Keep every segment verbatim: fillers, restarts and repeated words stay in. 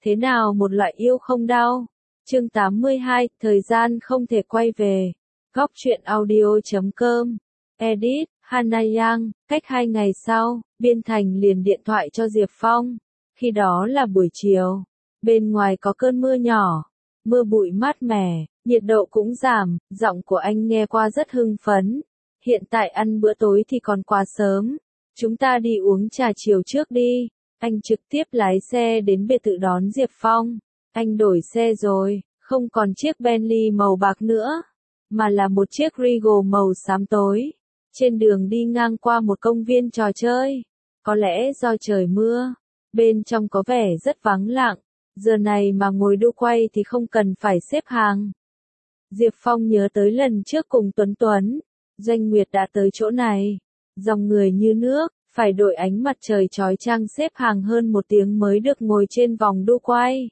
Thế nào một loại yêu không đau? Chương tám mươi hai, thời gian không thể quay về. Góc truyện audio chấm com. Edit, Hana Yang. Cách hai ngày sau, Biên Thành liền điện thoại cho Diệp Phong. Khi đó là buổi chiều. Bên ngoài có cơn mưa nhỏ. Mưa bụi mát mẻ, nhiệt độ cũng giảm, giọng của anh nghe qua rất hưng phấn. Hiện tại ăn bữa tối thì còn quá sớm. Chúng ta đi uống trà chiều trước đi. Anh trực tiếp lái xe đến biệt thự đón Diệp Phong. Anh đổi xe rồi, không còn chiếc Bentley màu bạc nữa, mà là một chiếc Regal màu xám tối. Trên đường đi ngang qua một công viên trò chơi. Có lẽ do trời mưa, bên trong có vẻ rất vắng lặng. Giờ này mà ngồi đu quay thì không cần phải xếp hàng. Diệp Phong nhớ tới lần trước cùng Tuấn Tuấn, Doanh Nguyệt đã tới chỗ này. Dòng người như nước, phải đội ánh mặt trời chói chang xếp hàng hơn một tiếng mới được ngồi trên vòng đu quay.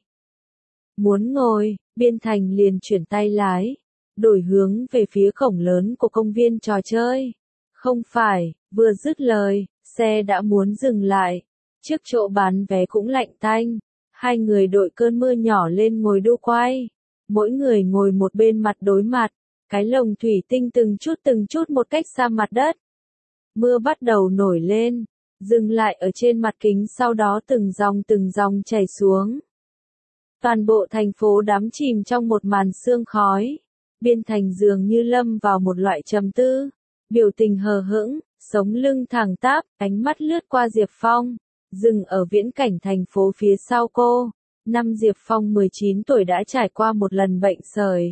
Muốn ngồi, Biên Thành liền chuyển tay lái, đổi hướng về phía cổng lớn của công viên trò chơi. Không phải, vừa dứt lời, xe đã muốn dừng lại. Trước chỗ bán vé cũng lạnh tanh. Hai người đội cơn mưa nhỏ lên ngồi đu quay. Mỗi người ngồi một bên mặt đối mặt. Cái lồng thủy tinh từng chút từng chút một cách xa mặt đất. Mưa bắt đầu nổi lên, dừng lại ở trên mặt kính, sau đó từng dòng từng dòng chảy xuống. Toàn bộ thành phố đắm chìm trong một màn sương khói. Biên Thành dường như lâm vào một loại trầm tư, biểu tình hờ hững, sống lưng thẳng tắp, ánh mắt lướt qua Diệp Phong, dừng ở viễn cảnh thành phố phía sau cô. Năm Diệp Phong mười chín tuổi đã trải qua một lần bệnh sởi.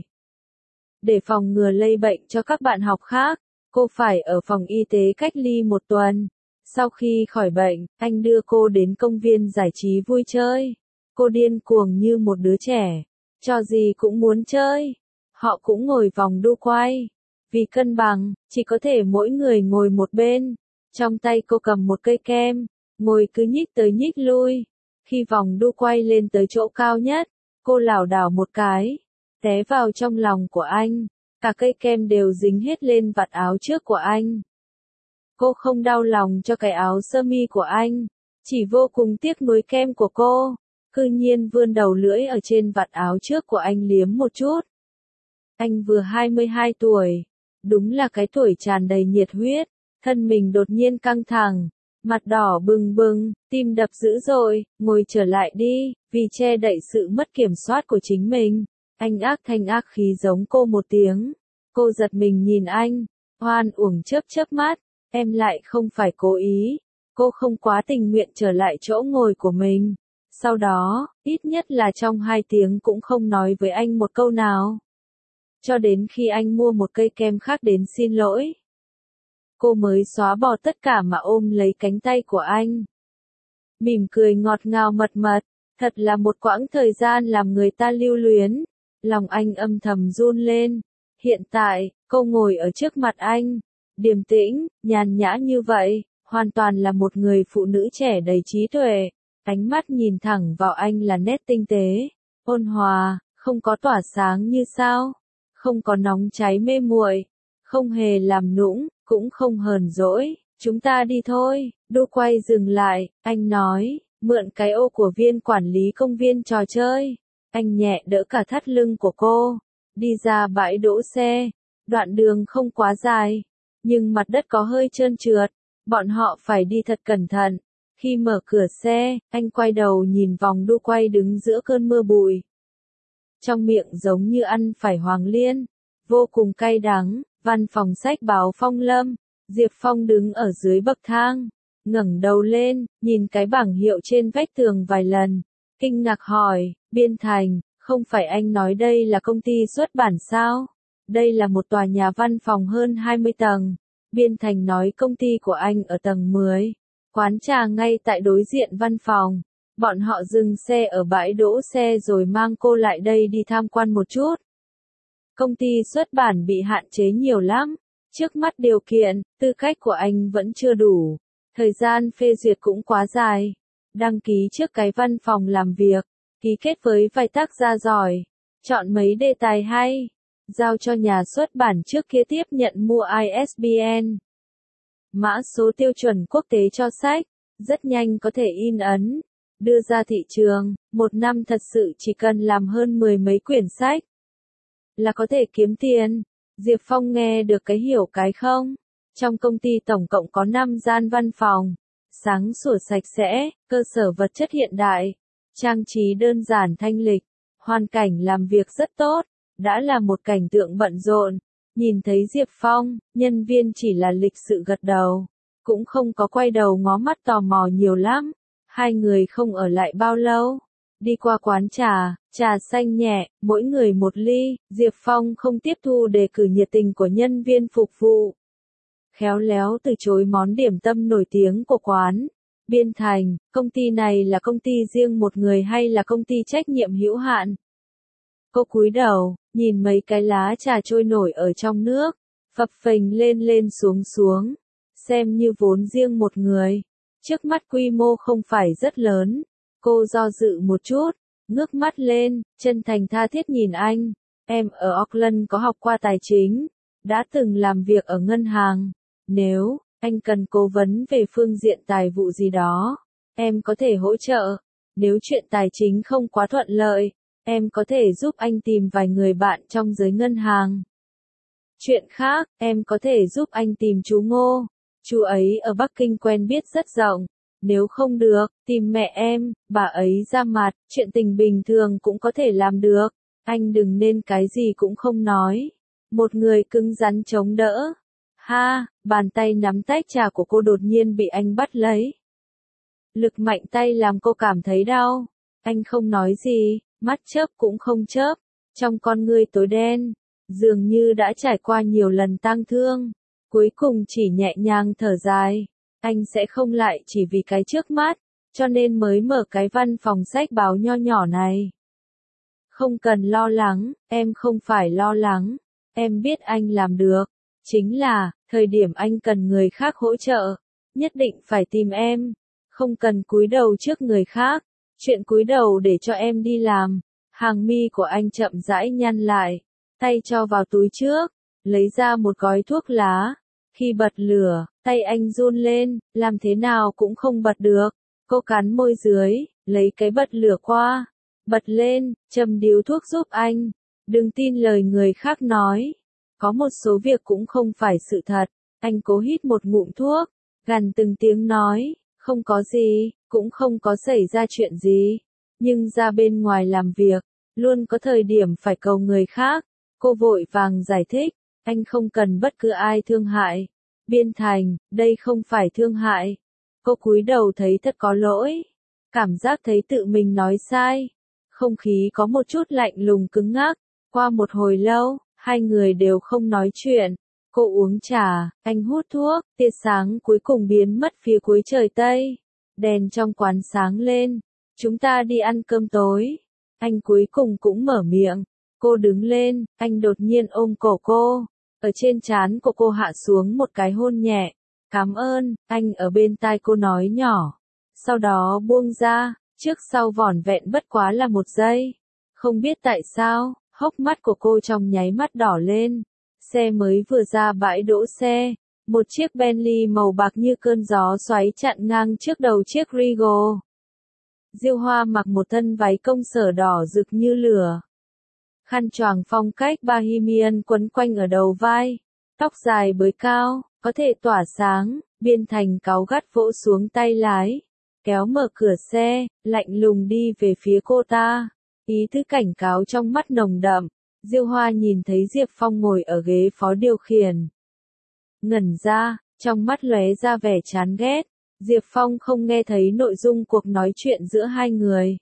Để phòng ngừa lây bệnh cho các bạn học khác, cô phải ở phòng y tế cách ly một tuần. Sau khi khỏi bệnh, anh đưa cô đến công viên giải trí vui chơi. Cô điên cuồng như một đứa trẻ, cho gì cũng muốn chơi. Họ cũng ngồi vòng đu quay. Vì cân bằng, chỉ có thể mỗi người ngồi một bên. Trong tay cô cầm một cây kem, ngồi cứ nhích tới nhích lui. Khi vòng đu quay lên tới chỗ cao nhất, cô lảo đảo một cái, té vào trong lòng của anh. Cả cây kem đều dính hết lên vạt áo trước của anh. Cô không đau lòng cho cái áo sơ mi của anh, chỉ vô cùng tiếc nuối kem của cô. Cư nhiên vươn đầu lưỡi ở trên vạt áo trước của anh liếm một chút. Anh vừa hai mươi hai tuổi, đúng là cái tuổi tràn đầy nhiệt huyết. Thân mình đột nhiên căng thẳng, mặt đỏ bừng bừng, tim đập dữ dội. Ngồi trở lại đi, vì che đậy sự mất kiểm soát của chính mình. Anh ác thanh ác khí giống cô một tiếng. Cô giật mình nhìn anh, oan uổng chớp chớp mắt. Em lại không phải cố ý. Cô không quá tình nguyện trở lại chỗ ngồi của mình. Sau đó, ít nhất là trong hai tiếng cũng không nói với anh một câu nào. Cho đến khi anh mua một cây kem khác đến xin lỗi, cô mới xóa bỏ tất cả mà ôm lấy cánh tay của anh. Mỉm cười ngọt ngào mật mật, thật là một quãng thời gian làm người ta lưu luyến. Lòng anh âm thầm run lên. Hiện tại, cô ngồi ở trước mặt anh, điềm tĩnh, nhàn nhã như vậy, hoàn toàn là một người phụ nữ trẻ đầy trí tuệ. Ánh mắt nhìn thẳng vào anh là nét tinh tế, ôn hòa, không có tỏa sáng như sao, không có nóng cháy mê muội, không hề làm nũng, cũng không hờn dỗi. Chúng ta đi thôi. Đu quay dừng lại, anh nói, mượn cái ô của viên quản lý công viên trò chơi. Anh nhẹ đỡ cả thắt lưng của cô, đi ra bãi đỗ xe. Đoạn đường không quá dài, nhưng mặt đất có hơi trơn trượt, bọn họ phải đi thật cẩn thận. Khi mở cửa xe, anh quay đầu nhìn vòng đu quay đứng giữa cơn mưa bụi. Trong miệng giống như ăn phải hoàng liên, vô cùng cay đắng. Văn phòng sách báo Phong Lâm, Diệp Phong đứng ở dưới bậc thang, ngẩng đầu lên, nhìn cái bảng hiệu trên vách tường vài lần, kinh ngạc hỏi, Biên Thành, không phải anh nói đây là công ty xuất bản sao? Đây là một tòa nhà văn phòng hơn hai mươi tầng. Biên Thành nói công ty của anh ở tầng mười. Quán trà ngay tại đối diện văn phòng. Bọn họ dừng xe ở bãi đỗ xe rồi mang cô lại đây đi tham quan một chút. Công ty xuất bản bị hạn chế nhiều lắm. Trước mắt điều kiện, tư cách của anh vẫn chưa đủ. Thời gian phê duyệt cũng quá dài. Đăng ký trước cái văn phòng làm việc. Ký kết với vài tác gia giỏi. Chọn mấy đề tài hay. Giao cho nhà xuất bản trước kia tiếp nhận mua i ét bê en. Mã số tiêu chuẩn quốc tế cho sách. Rất nhanh có thể in ấn. Đưa ra thị trường. Một năm thật sự chỉ cần làm hơn mười mấy quyển sách là có thể kiếm tiền. Diệp Phong nghe được cái hiểu cái không. Trong công ty tổng cộng có năm gian văn phòng, sáng sủa sạch sẽ, cơ sở vật chất hiện đại, trang trí đơn giản thanh lịch, hoàn cảnh làm việc rất tốt, đã là một cảnh tượng bận rộn. Nhìn thấy Diệp Phong, nhân viên chỉ là lịch sự gật đầu, cũng không có quay đầu ngó mắt tò mò nhiều lắm. Hai người không ở lại bao lâu, đi qua quán trà, trà xanh nhẹ, mỗi người một ly. Diệp Phong không tiếp thu đề cử nhiệt tình của nhân viên phục vụ, khéo léo từ chối món điểm tâm nổi tiếng của quán. Biên Thành, công ty này là công ty riêng một người hay là công ty trách nhiệm hữu hạn? Cô cúi đầu, nhìn mấy cái lá trà trôi nổi ở trong nước, phập phềnh lên lên xuống xuống, xem như vốn riêng một người. Trước mắt quy mô không phải rất lớn. Cô do dự một chút, ngước mắt lên, chân thành tha thiết nhìn anh. Em ở Auckland có học qua tài chính, đã từng làm việc ở ngân hàng. Nếu anh cần cố vấn về phương diện tài vụ gì đó, em có thể hỗ trợ. Nếu chuyện tài chính không quá thuận lợi, em có thể giúp anh tìm vài người bạn trong giới ngân hàng. Chuyện khác, em có thể giúp anh tìm chú Ngô. Chú ấy ở Bắc Kinh quen biết rất rộng. Nếu không được, tìm mẹ em, bà ấy ra mặt, chuyện tình bình thường cũng có thể làm được. Anh đừng nên cái gì cũng không nói. Một người cứng rắn chống đỡ. Ha, bàn tay nắm tách trà của cô đột nhiên bị anh bắt lấy. Lực mạnh tay làm cô cảm thấy đau. Anh không nói gì, mắt chớp cũng không chớp. Trong con ngươi tối đen, dường như đã trải qua nhiều lần tang thương. Cuối cùng chỉ nhẹ nhàng thở dài. Anh sẽ không lại chỉ vì cái trước mắt, cho nên mới mở cái văn phòng sách báo nho nhỏ này. Không cần lo lắng, em không phải lo lắng. Em biết anh làm được. Chính là, thời điểm anh cần người khác hỗ trợ, nhất định phải tìm em. Không cần cúi đầu trước người khác. Chuyện cúi đầu để cho em đi làm. Hàng mi của anh chậm rãi nhăn lại, tay cho vào túi trước, lấy ra một gói thuốc lá. Khi bật lửa, tay anh run lên, làm thế nào cũng không bật được. Cô cắn môi dưới, lấy cái bật lửa qua, bật lên, châm điếu thuốc giúp anh. Đừng tin lời người khác nói. Có một số việc cũng không phải sự thật. Anh cố hít một ngụm thuốc, gằn từng tiếng nói, không có gì, cũng không có xảy ra chuyện gì. Nhưng ra bên ngoài làm việc, luôn có thời điểm phải cầu người khác. Cô vội vàng giải thích, anh không cần bất cứ ai thương hại. Biên Thành, đây không phải thương hại. Cô cúi đầu thấy thật có lỗi. Cảm giác thấy tự mình nói sai. Không khí có một chút lạnh lùng cứng ngắc. Qua một hồi lâu, hai người đều không nói chuyện. Cô uống trà, anh hút thuốc, tia sáng cuối cùng biến mất phía cuối trời Tây. Đèn trong quán sáng lên. Chúng ta đi ăn cơm tối. Anh cuối cùng cũng mở miệng. Cô đứng lên, anh đột nhiên ôm cổ cô. Ở trên trán của cô hạ xuống một cái hôn nhẹ. Cảm ơn, anh ở bên tai cô nói nhỏ. Sau đó buông ra, trước sau vỏn vẹn bất quá là một giây. Không biết tại sao, hốc mắt của cô trong nháy mắt đỏ lên. Xe mới vừa ra bãi đỗ xe. Một chiếc Bentley màu bạc như cơn gió xoáy chặn ngang trước đầu chiếc Regal. Diêu Hoa mặc một thân váy công sở đỏ rực như lửa. Khăn choàng phong cách Bohemian quấn quanh ở đầu vai. Tóc dài bới cao, có thể tỏa sáng. Biên Thành cáu gắt vỗ xuống tay lái. Kéo mở cửa xe, lạnh lùng đi về phía cô ta. Ý thức cảnh cáo trong mắt nồng đậm. Diêu Hoa nhìn thấy Diệp Phong ngồi ở ghế phó điều khiển. Ngẩn ra, trong mắt lóe ra vẻ chán ghét. Diệp Phong không nghe thấy nội dung cuộc nói chuyện giữa hai người.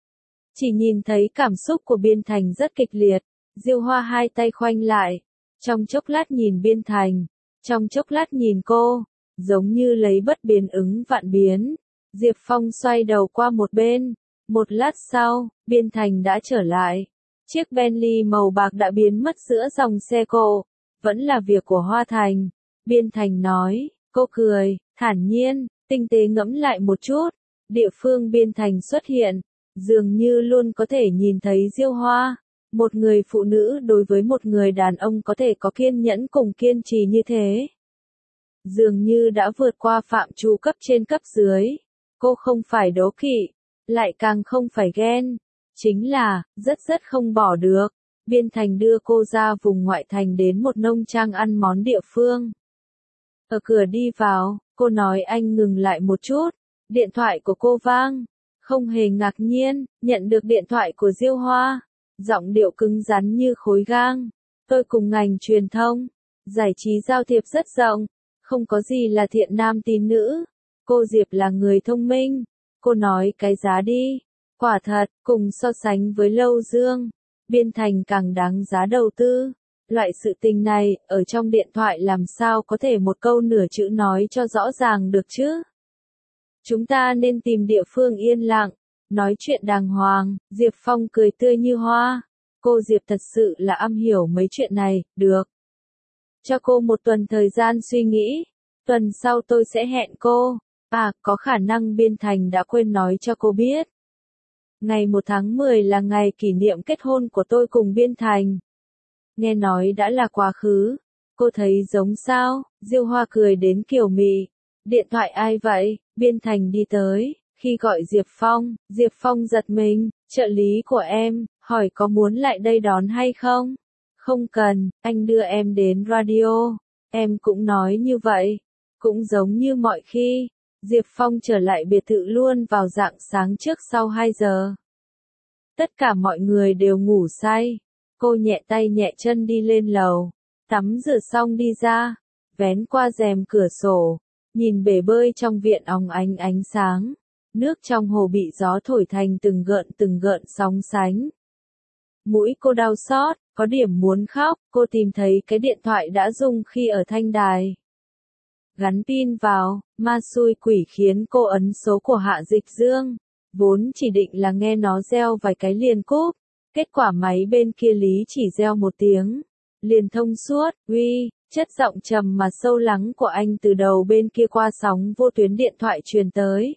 Chỉ nhìn thấy cảm xúc của Biên Thành rất kịch liệt. Diêu Hoa hai tay khoanh lại. Trong chốc lát nhìn Biên Thành. Trong chốc lát nhìn cô. Giống như lấy bất biến ứng vạn biến. Diệp Phong xoay đầu qua một bên. Một lát sau, Biên Thành đã trở lại. Chiếc Bentley màu bạc đã biến mất giữa dòng xe cộ. Vẫn là việc của Hoa Thành. Biên Thành nói. Cô cười, thản nhiên, tinh tế ngẫm lại một chút. Địa phương Biên Thành xuất hiện. Dường như luôn có thể nhìn thấy Diêu Hoa. Một người phụ nữ đối với một người đàn ông có thể có kiên nhẫn cùng kiên trì như thế. Dường như đã vượt qua phạm trù cấp trên cấp dưới. Cô không phải đố kỵ. lại càng không phải ghen. Chính là, rất rất không bỏ được. Biên Thành đưa cô ra vùng ngoại thành đến một nông trang ăn món địa phương. Ở cửa đi vào, cô nói anh ngừng lại một chút. Điện thoại của cô vang. Không hề ngạc nhiên, nhận được điện thoại của Diêu Hoa. Giọng điệu cứng rắn như khối gang. Tôi cùng ngành truyền thông, giải trí giao thiệp rất rộng. Không có gì là thiện nam tín nữ. Cô Diệp là người thông minh. Cô nói cái giá đi. Quả thật, cùng so sánh với Lâu Dương, Biên Thành càng đáng giá đầu tư. Loại sự tình này, ở trong điện thoại làm sao có thể một câu nửa chữ nói cho rõ ràng được chứ? Chúng ta nên tìm địa phương yên lặng, nói chuyện đàng hoàng. Diệp Phong cười tươi như hoa. Cô Diệp thật sự là am hiểu mấy chuyện này, được. Cho cô một tuần thời gian suy nghĩ. Tuần sau tôi sẽ hẹn cô. À, có khả năng Biên Thành đã quên nói cho cô biết. Ngày một tháng mười là ngày kỷ niệm kết hôn của tôi cùng Biên Thành. Nghe nói đã là quá khứ. Cô thấy giống sao? Diêu Hoa cười đến kiểu mị. Điện thoại ai vậy? Biên Thành đi tới. Khi gọi Diệp Phong, Diệp Phong giật mình. Trợ lý của em, hỏi có muốn lại đây đón hay không? Không cần, anh đưa em đến radio. Em cũng nói như vậy. Cũng giống như mọi khi. Diệp Phong trở lại biệt thự luôn vào rạng sáng trước sau hai giờ. Tất cả mọi người đều ngủ say. Cô nhẹ tay nhẹ chân đi lên lầu. Tắm rửa xong đi ra. Vén qua rèm cửa sổ. Nhìn bể bơi trong viện óng ánh ánh sáng. Nước trong hồ bị gió thổi thành từng gợn từng gợn sóng sánh. Mũi cô đau xót, có điểm muốn khóc. Cô tìm thấy cái điện thoại đã dùng khi ở Thanh Đài. Gắn pin vào, ma xui quỷ khiến cô ấn số của Hạ Dịch Dương. Vốn chỉ định là nghe nó reo vài cái liền cúp. Kết quả máy bên kia lý chỉ reo một tiếng. Liền thông suốt, uy, chất giọng trầm mà sâu lắng của anh từ đầu bên kia qua sóng vô tuyến điện thoại truyền tới.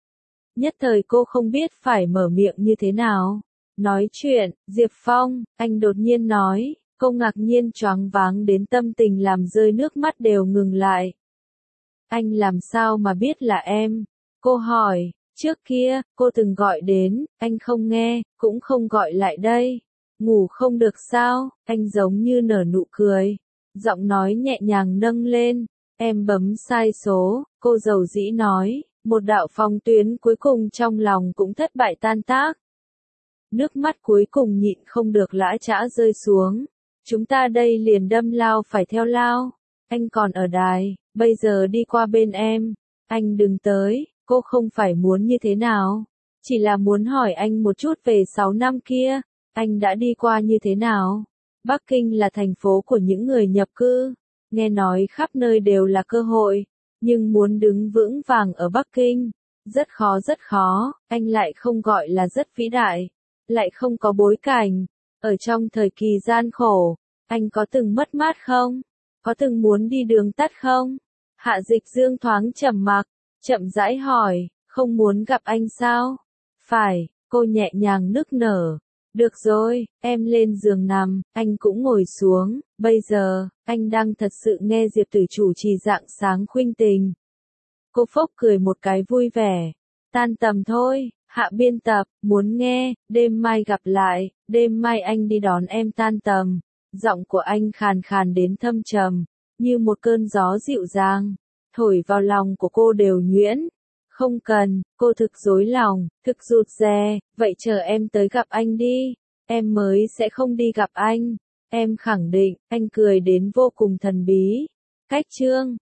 Nhất thời cô không biết phải mở miệng như thế nào. Nói chuyện, Diệp Phong, anh đột nhiên nói, cô ngạc nhiên choáng váng đến tâm tình làm rơi nước mắt đều ngừng lại. Anh làm sao mà biết là em? Cô hỏi, trước kia, cô từng gọi đến, anh không nghe, cũng không gọi lại đây. Ngủ không được sao? Anh giống như nở nụ cười. Giọng nói nhẹ nhàng nâng lên. Em bấm sai số, cô dầu dĩ nói. Một đạo phong tuyến cuối cùng trong lòng cũng thất bại tan tác. Nước mắt cuối cùng nhịn không được lã chã rơi xuống. Chúng ta đây liền đâm lao phải theo lao. Anh còn ở đài, bây giờ đi qua bên em. Anh đừng tới, cô không phải muốn như thế nào. Chỉ là muốn hỏi anh một chút về sáu năm kia. Anh đã đi qua như thế nào? Bắc Kinh là thành phố của những người nhập cư. Nghe nói khắp nơi đều là cơ hội. Nhưng muốn đứng vững vàng ở Bắc Kinh, rất khó rất khó, anh lại không gọi là rất vĩ đại, lại không có bối cảnh. Ở trong thời kỳ gian khổ, anh có từng mất mát không? Có từng muốn đi đường tắt không? Hạ Dịch Dương thoáng trầm mặc, chậm rãi hỏi, không muốn gặp anh sao? Phải, cô nhẹ nhàng nức nở. Được rồi, em lên giường nằm, anh cũng ngồi xuống, bây giờ, anh đang thật sự nghe Diệp Tử chủ trì rạng sáng khuynh tình. Cô phốc cười một cái vui vẻ. Tan tầm thôi, Hạ biên tập, muốn nghe, đêm mai gặp lại, đêm mai anh đi đón em tan tầm. Giọng của anh khàn khàn đến thâm trầm, như một cơn gió dịu dàng, thổi vào lòng của cô đều nhuyễn. Không cần, cô thực dối lòng, thực rụt rè, vậy chờ em tới gặp anh đi, em mới sẽ không đi gặp anh. Em khẳng định, anh cười đến vô cùng thần bí. Cách chương